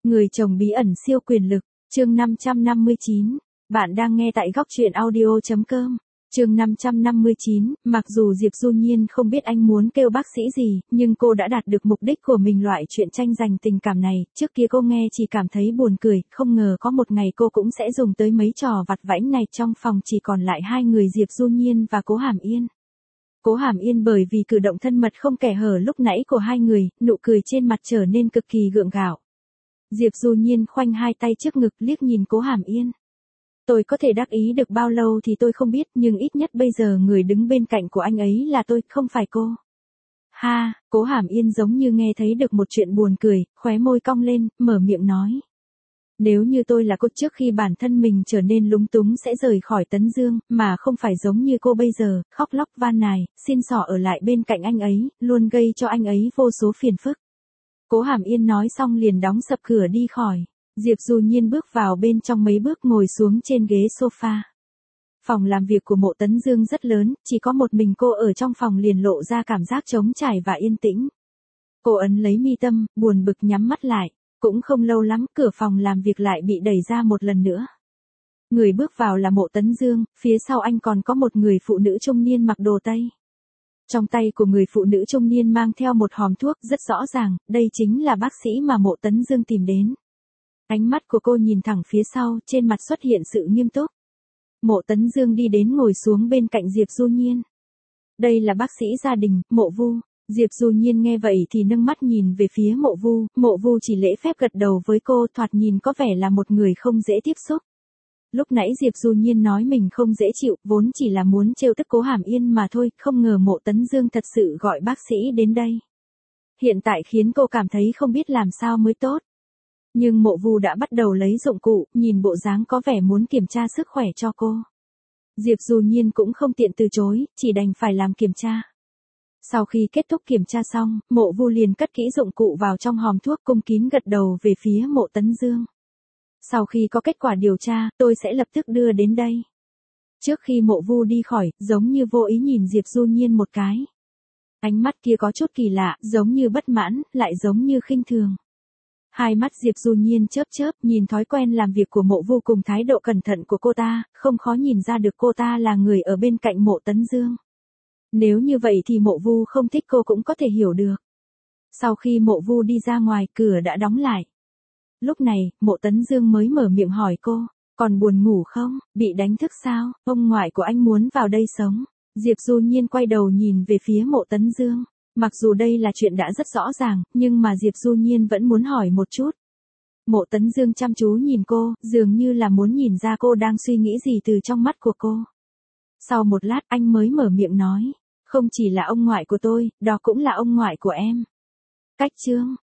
Người chồng bí ẩn siêu quyền lực, chương 559. Bạn đang nghe tại góc truyện audio.com. Chương 559, mặc dù Diệp Du Nhiên không biết anh muốn kêu bác sĩ gì, nhưng cô đã đạt được mục đích của mình loại chuyện tranh giành tình cảm này, trước kia cô nghe chỉ cảm thấy buồn cười, không ngờ có một ngày cô cũng sẽ dùng tới mấy trò vặt vãnh này. Trong phòng chỉ còn lại hai người Diệp Du Nhiên và Cố Hàm Yên. Cố Hàm Yên bởi vì cử động thân mật không kẽ hở lúc nãy của hai người, nụ cười trên mặt trở nên cực kỳ gượng gạo. Diệp Du Nhiên khoanh hai tay trước ngực liếc nhìn Cố Hàm Yên. Tôi có thể đắc ý được bao lâu thì tôi không biết, nhưng ít nhất bây giờ người đứng bên cạnh của anh ấy là tôi, không phải cô. Ha, Cố Hàm Yên giống như nghe thấy được một chuyện buồn cười, khóe môi cong lên, mở miệng nói. Nếu như tôi là cô trước khi bản thân mình trở nên lúng túng sẽ rời khỏi Tấn Dương, mà không phải giống như cô bây giờ, khóc lóc van nài, xin xỏ ở lại bên cạnh anh ấy, luôn gây cho anh ấy vô số phiền phức. Cố Hàm Yên nói xong liền đóng sập cửa đi khỏi. Diệp Du Nhiên bước vào bên trong mấy bước ngồi xuống trên ghế sofa. Phòng làm việc của Mộ Tấn Dương rất lớn, chỉ có một mình cô ở trong phòng liền lộ ra cảm giác trống trải và yên tĩnh. Cô ấn lấy mi tâm, buồn bực nhắm mắt lại. Cũng không lâu lắm, cửa phòng làm việc lại bị đẩy ra một lần nữa. Người bước vào là Mộ Tấn Dương, phía sau anh còn có một người phụ nữ trung niên mặc đồ Tây. Trong tay của người phụ nữ trung niên mang theo một hòm thuốc, rất rõ ràng, đây chính là bác sĩ mà Mộ Tấn Dương tìm đến. Ánh mắt của cô nhìn thẳng phía sau, trên mặt xuất hiện sự nghiêm túc. Mộ Tấn Dương đi đến ngồi xuống bên cạnh Diệp Du Nhiên. Đây là bác sĩ gia đình, Mộ Vu. Diệp Du Nhiên nghe vậy thì nâng mắt nhìn về phía Mộ Vu chỉ lễ phép gật đầu với cô, thoạt nhìn có vẻ là một người không dễ tiếp xúc. Lúc nãy Diệp Du Nhiên nói mình không dễ chịu, vốn chỉ là muốn trêu tức Cố Hàm Yên mà thôi, không ngờ Mộ Tấn Dương thật sự gọi bác sĩ đến đây. Hiện tại khiến cô cảm thấy không biết làm sao mới tốt. Nhưng Mộ Vu đã bắt đầu lấy dụng cụ, nhìn bộ dáng có vẻ muốn kiểm tra sức khỏe cho cô. Diệp Du Nhiên cũng không tiện từ chối, chỉ đành phải làm kiểm tra. Sau khi kết thúc kiểm tra xong, Mộ Vu liền cất kỹ dụng cụ vào trong hòm thuốc, cung kín gật đầu về phía Mộ Tấn Dương. Sau khi có kết quả điều tra, tôi sẽ lập tức đưa đến đây. Trước khi Mộ Vu đi khỏi, giống như vô ý nhìn Diệp Du Nhiên một cái. Ánh mắt kia có chút kỳ lạ, giống như bất mãn, lại giống như khinh thường. Hai mắt Diệp Du Nhiên chớp chớp, nhìn thói quen làm việc của Mộ Vu cùng thái độ cẩn thận của cô ta, không khó nhìn ra được cô ta là người ở bên cạnh Mộ Tấn Dương. Nếu như vậy thì Mộ Vu không thích cô cũng có thể hiểu được. Sau khi Mộ Vu đi ra ngoài, cửa đã đóng lại. Lúc này, Mộ Tấn Dương mới mở miệng hỏi cô, còn buồn ngủ không, bị đánh thức sao, ông ngoại của anh muốn vào đây sống. Diệp Du Nhiên quay đầu nhìn về phía Mộ Tấn Dương. Mặc dù đây là chuyện đã rất rõ ràng, nhưng mà Diệp Du Nhiên vẫn muốn hỏi một chút. Mộ Tấn Dương chăm chú nhìn cô, dường như là muốn nhìn ra cô đang suy nghĩ gì từ trong mắt của cô. Sau một lát anh mới mở miệng nói, không chỉ là ông ngoại của tôi, đó cũng là ông ngoại của em. Cách chương,